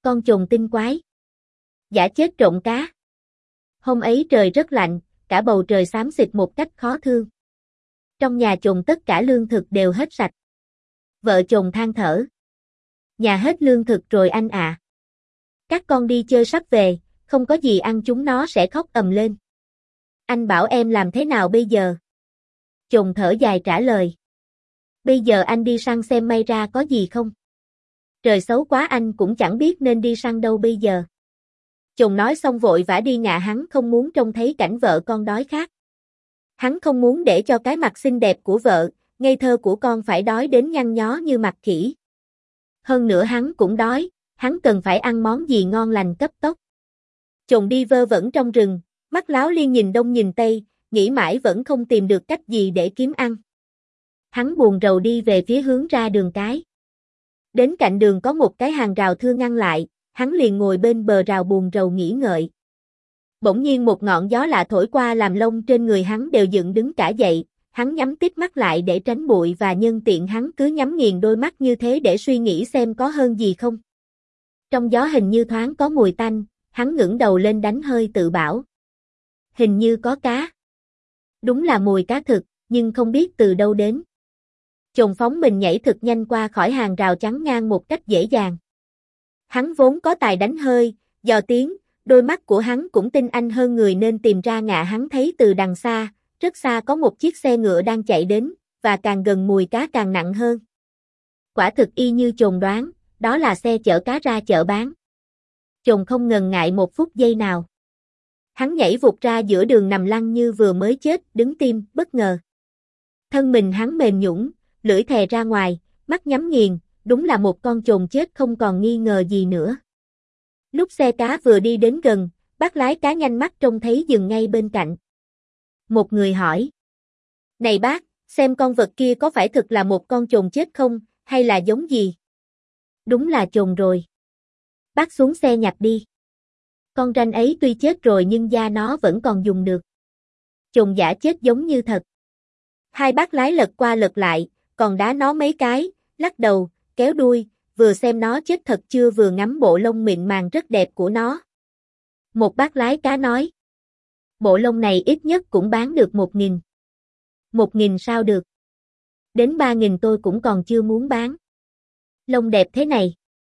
Con chồn tinh quái. Giả chết trộn cá. Hôm ấy trời rất lạnh, cả bầu trời xám xịt một cách khó thương. Trong nhà chồn tất cả lương thực đều hết sạch. Vợ chồng than thở. Nhà hết lương thực rồi anh ạ. Các con đi chơi sắp về, không có gì ăn chúng nó sẽ khóc ầm lên. Anh bảo em làm thế nào bây giờ? Chồn thở dài trả lời. Bây giờ anh đi săn xem may ra có gì không? Trời xấu quá anh cũng chẳng biết nên đi săn đâu bây giờ. Chồn nói xong vội vã đi ngả, hắn không muốn trông thấy cảnh vợ con đói khát. Hắn không muốn để cho cái mặt xinh đẹp của vợ, ngây thơ của con phải đói đến nhăn nhó như mặt khỉ. Hơn nữa hắn cũng đói, hắn cần phải ăn món gì ngon lành cấp tốc. Chồn đi vơ vẩn trong rừng, mắt láo liên nhìn đông nhìn tây, nghĩ mãi vẫn không tìm được cách gì để kiếm ăn. Hắn buồn rầu đi về phía hướng ra đường cái. Đến cạnh đường có một cái hàng rào thưa ngăn lại, hắn liền ngồi bên bờ rào buồn rầu nghĩ ngợi. Bỗng nhiên một ngọn gió lạ thổi qua làm lông trên người hắn đều dựng đứng cả dậy, hắn nhắm tít mắt lại để tránh bụi và nhân tiện hắn cứ nhắm nghiền đôi mắt như thế để suy nghĩ xem có hơn gì không. Trong gió hình như thoáng có mùi tanh, hắn ngẩng đầu lên đánh hơi tự bảo. Hình như có cá. Đúng là mùi cá thực, nhưng không biết từ đâu đến. Chồn phóng mình nhảy thật nhanh qua khỏi hàng rào chắn ngang một cách dễ dàng. Hắn vốn có tài đánh hơi, dò tiếng, đôi mắt của hắn cũng tinh anh hơn người nên tìm ra ngạ. Hắn thấy từ đằng xa, rất xa có một chiếc xe ngựa đang chạy đến, và càng gần mùi cá càng nặng hơn. Quả thực y như chồn đoán, đó là xe chở cá ra chợ bán. Chồn không ngần ngại một phút giây nào. Hắn nhảy vụt ra giữa đường nằm lăn như vừa mới chết, đứng tim, bất ngờ. Thân mình hắn mềm nhũn, lưỡi thè ra ngoài, mắt nhắm nghiền, đúng là một con chồn chết không còn nghi ngờ gì nữa. Lúc xe cá vừa đi đến gần, bác lái cá nhanh mắt trông thấy dừng ngay bên cạnh. Một người hỏi. Này bác, xem con vật kia có phải thực là một con chồn chết không, hay là giống gì? Đúng là chồn rồi. Bác xuống xe nhặt đi. Con ranh ấy tuy chết rồi nhưng da nó vẫn còn dùng được. Chồn giả chết giống như thật. Hai bác lái lật qua lật lại, còn đá nó mấy cái, lắc đầu, kéo đuôi, vừa xem nó chết thật chưa vừa ngắm bộ lông mịn màng rất đẹp của nó. Một bác lái cá nói. Bộ lông này ít nhất cũng bán được 1.000. 1.000 sao được? Đến 3.000 tôi cũng còn chưa muốn bán. Lông đẹp thế này.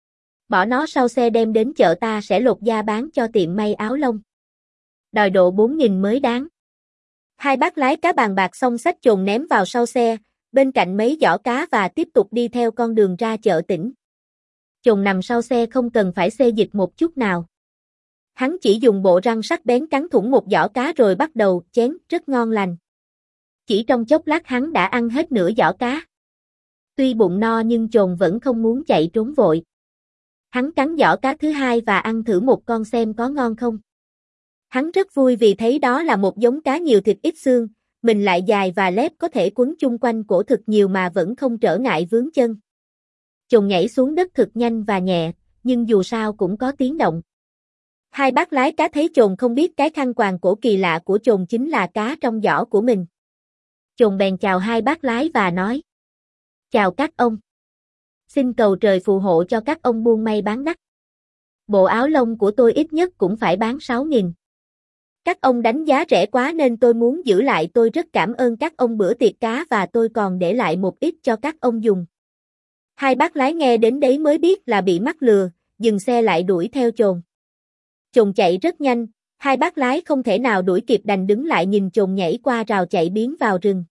Bỏ nó sau xe đem đến chợ ta sẽ lột da bán cho tiệm may áo lông. Đòi độ 4.000 mới đáng. Hai bác lái cá bàn bạc xong xách chồn ném vào sau xe, bên cạnh mấy giỏ cá và tiếp tục đi theo con đường ra chợ tỉnh. Chồn nằm sau xe không cần phải xê dịch một chút nào. Hắn chỉ dùng bộ răng sắc bén cắn thủng một giỏ cá rồi bắt đầu chén, rất ngon lành. Chỉ trong chốc lát hắn đã ăn hết nửa giỏ cá. Tuy bụng no nhưng chồn vẫn không muốn chạy trốn vội. Hắn cắn giỏ cá thứ hai và ăn thử một con xem có ngon không. Hắn rất vui vì thấy đó là một giống cá nhiều thịt ít xương, mình lại dài và lép có thể quấn chung quanh cổ thực nhiều mà vẫn không trở ngại vướng chân. Chồn nhảy xuống đất thực nhanh và nhẹ, nhưng dù sao cũng có tiếng động. Hai bác lái cá thấy chồn không biết cái khăn quàng cổ kỳ lạ của chồn chính là cá trong giỏ của mình. Chồn bèn chào hai bác lái và nói. Chào các ông. Xin cầu trời phù hộ cho các ông buôn may bán đắt. Bộ áo lông của tôi ít nhất cũng phải bán 6.000. Các ông đánh giá rẻ quá nên tôi muốn giữ lại, tôi rất cảm ơn các ông bữa tiệc cá và tôi còn để lại một ít cho các ông dùng. Hai bác lái nghe đến đấy mới biết là bị mắc lừa, dừng xe lại đuổi theo chồn. Chồn chạy rất nhanh, hai bác lái không thể nào đuổi kịp đành đứng lại nhìn chồn nhảy qua rào chạy biến vào rừng.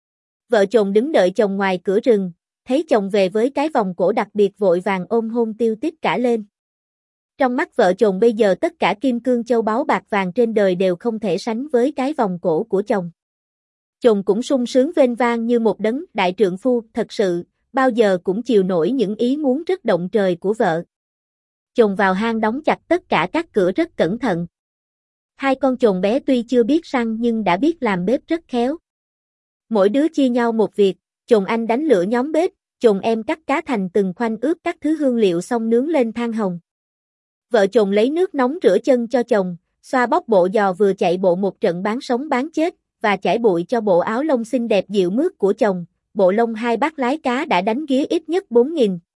Vợ chồn đứng đợi chồng ngoài cửa rừng, thấy chồng về với cái vòng cổ đặc biệt vội vàng ôm hôn tiêu tít cả lên. Trong mắt vợ chồng bây giờ tất cả kim cương châu báu bạc vàng trên đời đều không thể sánh với cái vòng cổ của chồng. Chồng cũng sung sướng vênh vang như một đấng đại trượng phu, thật sự, bao giờ cũng chịu nổi những ý muốn rất động trời của vợ. Chồng vào hang đóng chặt tất cả các cửa rất cẩn thận. Hai con chồn bé tuy chưa biết săn nhưng đã biết làm bếp rất khéo. Mỗi đứa chia nhau một việc, chồn anh đánh lửa nhóm bếp, chồn em cắt cá thành từng khoanh ướp các thứ hương liệu xong nướng lên than hồng. Vợ chồng lấy nước nóng rửa chân cho chồng, xoa bóp bộ giò vừa chạy bộ một trận bán sống bán chết, và chải bụi cho bộ áo lông xinh đẹp dịu mướt của chồng. Bộ lông hai bác lái cá đã đánh ghía ít nhất 4.000,